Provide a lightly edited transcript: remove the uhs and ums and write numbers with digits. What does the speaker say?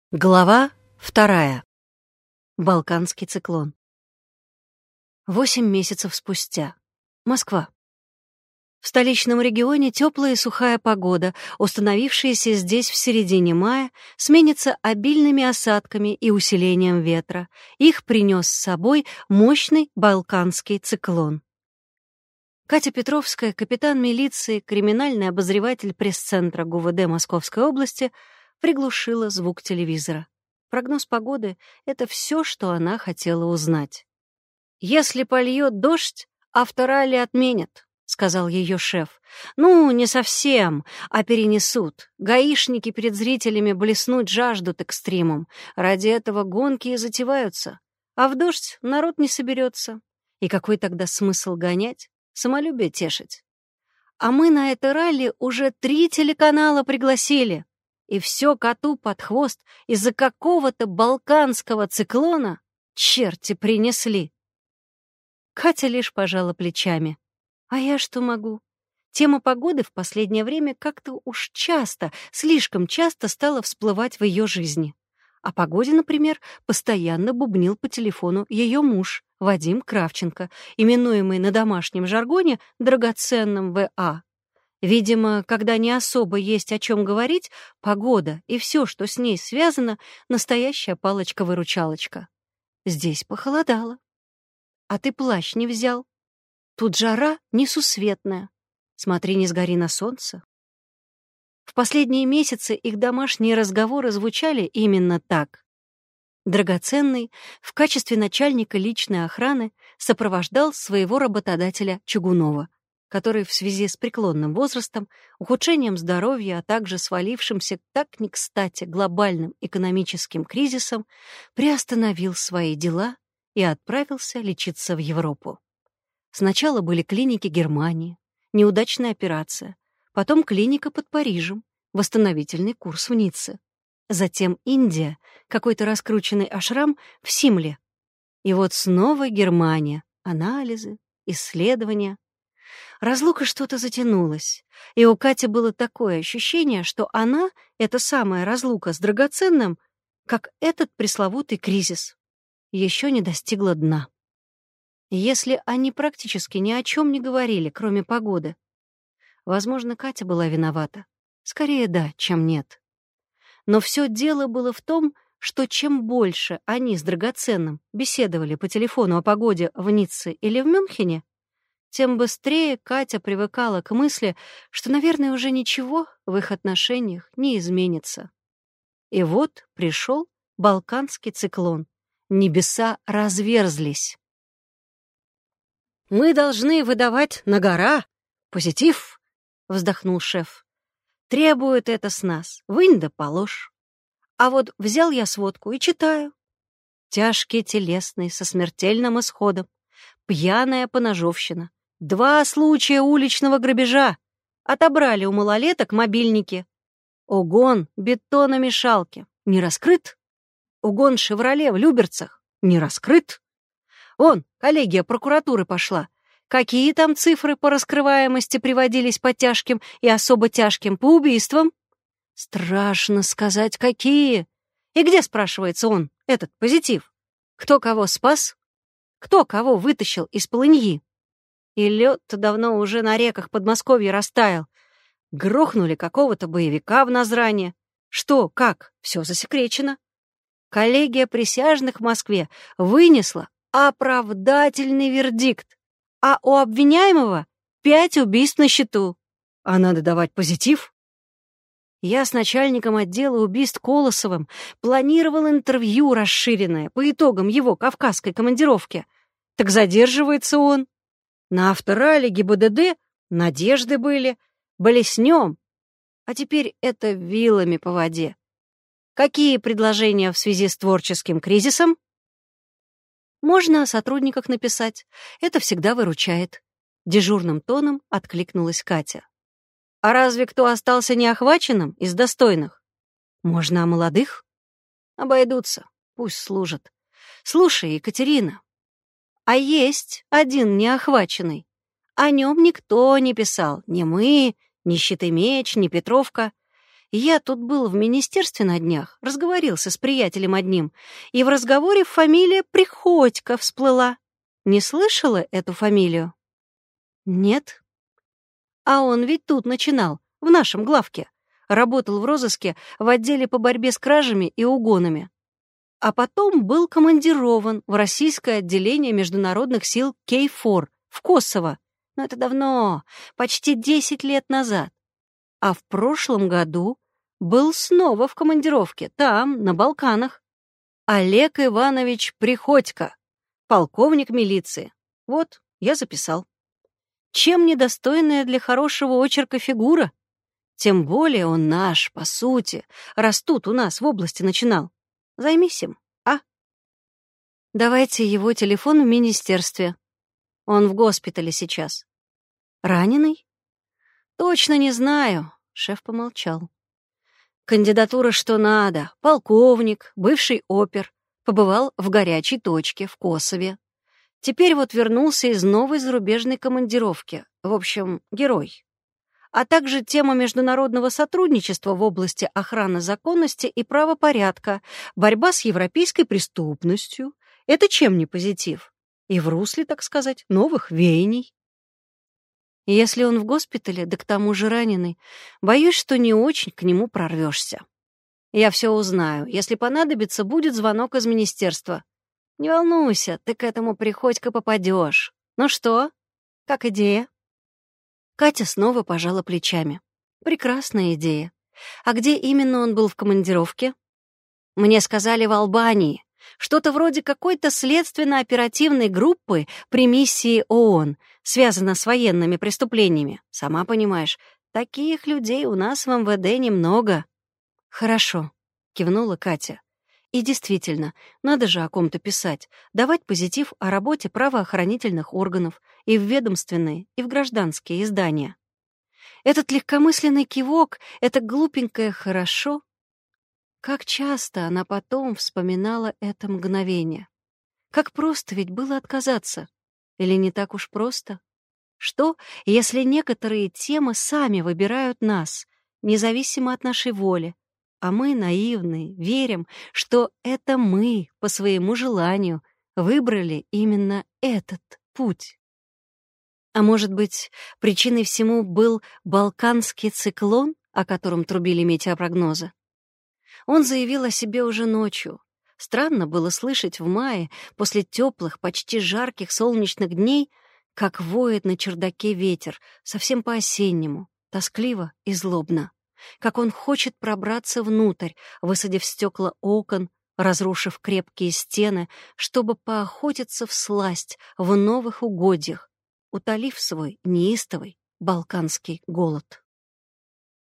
Глава 2. Балканский циклон. 8 месяцев спустя. Москва. В столичном регионе теплая и сухая погода, установившаяся здесь в середине мая, сменится обильными осадками и усилением ветра. Их принес с собой мощный балканский циклон. Катя Петровская, капитан милиции, криминальный обозреватель пресс-центра ГУВД Московской области, приглушила звук телевизора. Прогноз погоды — это все, что она хотела узнать. «Если польет дождь, авторалли отменят», — сказал ее шеф. «Ну, не совсем, а перенесут. Гаишники перед зрителями блеснуть жаждут экстримом. Ради этого гонки и затеваются. А в дождь народ не соберется. И какой тогда смысл гонять? Самолюбие тешить. А мы на это ралли уже 3 телеканала пригласили. И все коту под хвост из-за какого-то балканского циклона черти принесли». Катя лишь пожала плечами. А я что могу? Тема погоды в последнее время как-то уж часто, слишком часто стала всплывать в ее жизни. О погоде, например, постоянно бубнил по телефону ее муж, Вадим Кравченко, именуемый на домашнем жаргоне драгоценным ВА. Видимо, когда не особо есть о чем говорить, погода и все, что с ней связано, настоящая палочка-выручалочка. Здесь похолодало. А ты плащ не взял? Тут жара несусветная. Смотри, не сгори на солнце. В последние месяцы их домашние разговоры звучали именно так. Драгоценный в качестве начальника личной охраны сопровождал своего работодателя Чугунова, который в связи с преклонным возрастом, ухудшением здоровья, а также свалившимся так не кстати глобальным экономическим кризисом, приостановил свои дела и отправился лечиться в Европу. Сначала были клиники Германии, неудачная операция, потом клиника под Парижем, восстановительный курс в Ницце, затем Индия, какой-то раскрученный ашрам в Симле. И вот снова Германия, анализы, исследования. Разлука что-то затянулась, и у Кати было такое ощущение, что она, эта самая разлука с драгоценным, как этот пресловутый кризис, еще не достигла дна. Если они практически ни о чем не говорили, кроме погоды, возможно, Катя была виновата. Скорее да, чем нет. Но все дело было в том, что чем больше они с драгоценным беседовали по телефону о погоде в Ницце или в Мюнхене, тем быстрее Катя привыкала к мысли, что, наверное, уже ничего в их отношениях не изменится. И вот пришел балканский циклон. Небеса разверзлись. «Мы должны выдавать на гора позитив», — вздохнул шеф. «Требует это с нас. Вынь да положь. А вот взял я сводку и читаю. Тяжкий телесный со смертельным исходом, пьяная поножовщина, 2 случая уличного грабежа, отобрали у малолеток мобильники, угон бетономешалки не раскрыт, угон «Шевроле» в Люберцах не раскрыт. Вон, коллегия прокуратуры пошла. Какие там цифры по раскрываемости приводились по тяжким и особо тяжким по убийствам? Страшно сказать, какие. И где, спрашивается он, этот позитив? Кто кого спас? Кто кого вытащил из полыньи? И лед-то давно уже на реках Подмосковья растаял. Грохнули какого-то боевика в Назране. Что, как? Все засекречено. Коллегия присяжных в Москве вынесла оправдательный вердикт, а у обвиняемого 5 убийств на счету. А надо давать позитив? Я с начальником отдела убийств Колосовым планировал интервью расширенное по итогам его кавказской командировки. Так задерживается он. На авторалли ГИБДД надежды были, блеснем. А теперь это вилами по воде. Какие предложения в связи с творческим кризисом? Можно о сотрудниках написать. Это всегда выручает. Дежурным тоном откликнулась Катя. А разве кто остался неохваченным из достойных? Можно о молодых? Обойдутся, пусть служат. Слушай, Екатерина, а есть один неохваченный. О нем никто не писал, ни мы, ни Щитый меч, ни Петровка. Я тут был в министерстве на днях, разговорился с приятелем одним, и в разговоре фамилия Приходько всплыла. Не слышала эту фамилию? Нет. А он ведь тут начинал, в нашем главке. Работал в розыске в отделе по борьбе с кражами и угонами. А потом был командирован в российское отделение международных сил Кей-4 в Косово. Но это давно, почти 10 лет назад. А в прошлом году был снова в командировке, там, на Балканах. Олег Иванович Приходько, полковник милиции. Вот, я записал. Чем недостойная для хорошего очерка фигура? Тем более он наш, по сути, раз тут у нас в области начинал. Займись им, а? Давайте его телефон в министерстве. Он в госпитале сейчас. Раненый? Точно не знаю. Шеф помолчал. Кандидатура что надо. Полковник, бывший опер. Побывал в горячей точке в Косове. Теперь вот вернулся из новой зарубежной командировки. В общем, герой. А также тема международного сотрудничества в области охраны законности и правопорядка, борьба с европейской преступностью. Это чем не позитив? И в русле, так сказать, новых веяний. И если он в госпитале, да к тому же раненый, боюсь, что не очень к нему прорвешься. Я все узнаю. Если понадобится, будет звонок из министерства. Не волнуйся, ты к этому Приходько попадешь. Ну что, как идея? Катя снова пожала плечами. Прекрасная идея. А где именно он был в командировке? Мне сказали, в Албании. Что-то вроде какой-то следственно-оперативной группы при миссии ООН, связано с военными преступлениями. Сама понимаешь, таких людей у нас в МВД немного. Хорошо, кивнула Катя. И действительно, надо же о ком-то писать, давать позитив о работе правоохранительных органов и в ведомственные, и в гражданские издания. Этот легкомысленный кивок, это глупенькое «хорошо». Как часто она потом вспоминала это мгновение. Как просто ведь было отказаться. Или не так уж просто? Что, если некоторые темы сами выбирают нас, независимо от нашей воли, а мы, наивные, верим, что это мы, по своему желанию, выбрали именно этот путь? А может быть, причиной всему был балканский циклон, о котором трубили метеопрогнозы? Он заявил о себе уже ночью. Странно было слышать в мае, после теплых, почти жарких солнечных дней, как воет на чердаке ветер, совсем по-осеннему, тоскливо и злобно. Как он хочет пробраться внутрь, высадив стекла окон, разрушив крепкие стены, чтобы поохотиться всласть в новых угодьях, утолив свой неистовый балканский голод.